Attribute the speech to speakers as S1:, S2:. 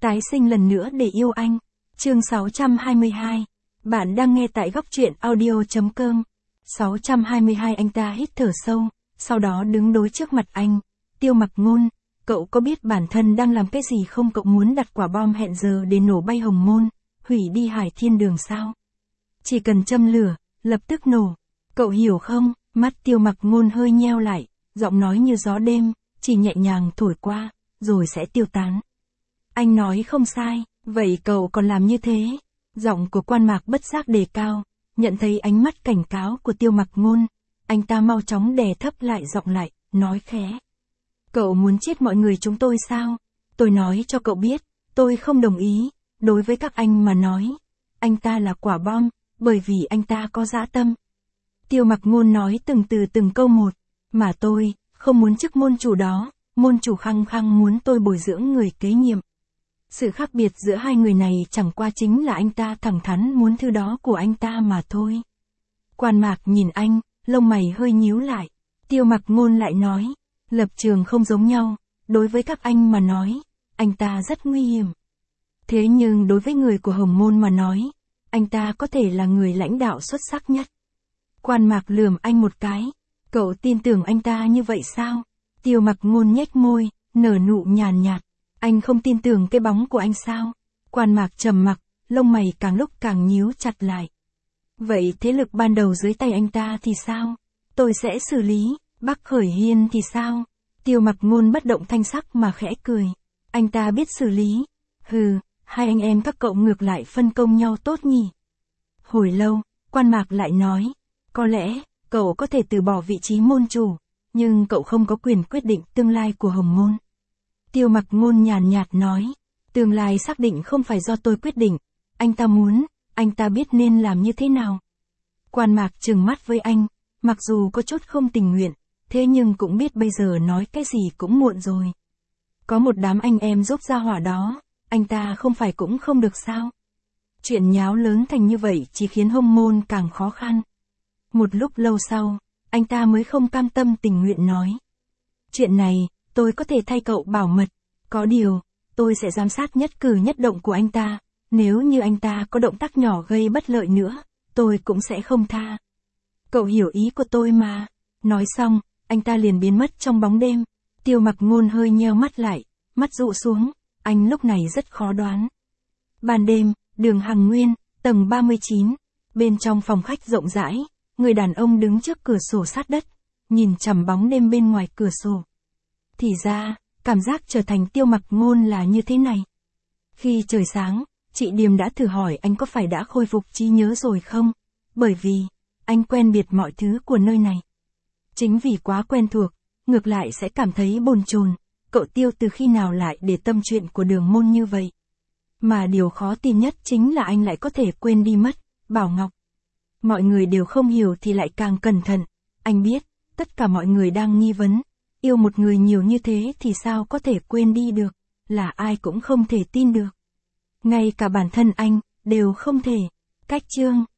S1: Tái sinh lần nữa để yêu anh. Chương 622. Bạn đang nghe tại góc truyện audio.com. 622. Anh ta hít thở sâu, sau đó đứng đối trước mặt anh. Tiêu Mặc Ngôn, cậu có biết bản thân đang làm cái gì không? Cậu muốn đặt quả bom hẹn giờ để nổ bay Hồng Môn, hủy đi Hải Thiên Đường sao? Chỉ cần châm lửa, lập tức nổ. Cậu hiểu không? Mắt Tiêu Mặc Ngôn hơi nheo lại, giọng nói như gió đêm, chỉ nhẹ nhàng thổi qua, rồi sẽ tiêu tán. Anh nói không sai, vậy cậu còn làm như thế? Giọng của Quan Mạc bất giác đề cao, nhận thấy ánh mắt cảnh cáo của Tiêu Mặc Ngôn, anh ta mau chóng đè thấp lại giọng lại, nói khẽ. Cậu muốn chết mọi người chúng tôi sao? Tôi nói cho cậu biết, tôi không đồng ý, đối với các anh mà nói, anh ta là quả bom, bởi vì anh ta có dã tâm. Tiêu Mặc Ngôn nói từng câu một, mà tôi, không muốn chức môn chủ đó, môn chủ khăng khăng muốn tôi bồi dưỡng người kế nhiệm. Sự khác biệt giữa hai người này chẳng qua chính là anh ta thẳng thắn muốn thứ đó của anh ta mà thôi. Quan Mạc nhìn anh, lông mày hơi nhíu lại. Tiêu Mặc Ngôn lại nói, lập trường không giống nhau, đối với các anh mà nói, anh ta rất nguy hiểm. Thế nhưng đối với người của Hồng Môn mà nói, anh ta có thể là người lãnh đạo xuất sắc nhất. Quan Mạc lườm anh một cái, cậu tin tưởng anh ta như vậy sao? Tiêu Mặc Ngôn nhếch môi, nở nụ nhàn nhạt. Anh không tin tưởng cái bóng của anh sao? Quan Mạc trầm mặc, lông mày càng lúc càng nhíu chặt lại. Vậy thế lực ban đầu dưới tay anh ta thì sao? Tôi sẽ xử lý. Bắc Khởi Hiên thì sao? Tiêu Mặc Ngôn bất động thanh sắc mà khẽ cười. Anh ta biết xử lý. Hừ, hai anh em các cậu ngược lại phân công nhau tốt nhỉ? Hồi lâu, Quan Mạc lại nói. Có lẽ, cậu có thể từ bỏ vị trí môn chủ, nhưng cậu không có quyền quyết định tương lai của Hồng Môn. Tiêu Mặc Ngôn nhàn nhạt nói, tương lai xác định không phải do tôi quyết định, anh ta muốn, anh ta biết nên làm như thế nào. Quan Mạc trừng mắt với anh, mặc dù có chút không tình nguyện, thế nhưng cũng biết bây giờ nói cái gì cũng muộn rồi. Có một đám anh em giúp ra hỏa đó, anh ta không phải cũng không được sao? Chuyện nháo lớn thành như vậy chỉ khiến Hồng Môn càng khó khăn. Một lúc lâu sau, anh ta mới không cam tâm tình nguyện nói. Chuyện này, tôi có thể thay cậu bảo mật, có điều, tôi sẽ giám sát nhất cử nhất động của anh ta, nếu như anh ta có động tác nhỏ gây bất lợi nữa, tôi cũng sẽ không tha. Cậu hiểu ý của tôi mà. Nói xong, anh ta liền biến mất trong bóng đêm. Tiêu Mặc Ngôn hơi nheo mắt lại, mắt dụ xuống, anh lúc này rất khó đoán. Ban đêm, đường Hằng Nguyên, tầng 39, bên trong phòng khách rộng rãi, người đàn ông đứng trước cửa sổ sát đất, nhìn chằm bóng đêm bên ngoài cửa sổ. Thì ra, cảm giác trở thành Tiêu Mặc Ngôn là như thế này. Khi trời sáng, chị Điềm đã thử hỏi anh có phải đã khôi phục trí nhớ rồi không, bởi vì, anh quen biệt mọi thứ của nơi này. Chính vì quá quen thuộc, ngược lại sẽ cảm thấy bồn chồn, cậu Tiêu từ khi nào lại để tâm chuyện của Đường Môn như vậy. Mà điều khó tin nhất chính là anh lại có thể quên đi mất, Bảo Ngọc. Mọi người đều không hiểu thì lại càng cẩn thận, anh biết, tất cả mọi người đang nghi vấn, yêu một người nhiều như thế thì sao có thể quên đi được, là ai cũng không thể tin được. Ngay cả bản thân anh, đều không thể. Cách chương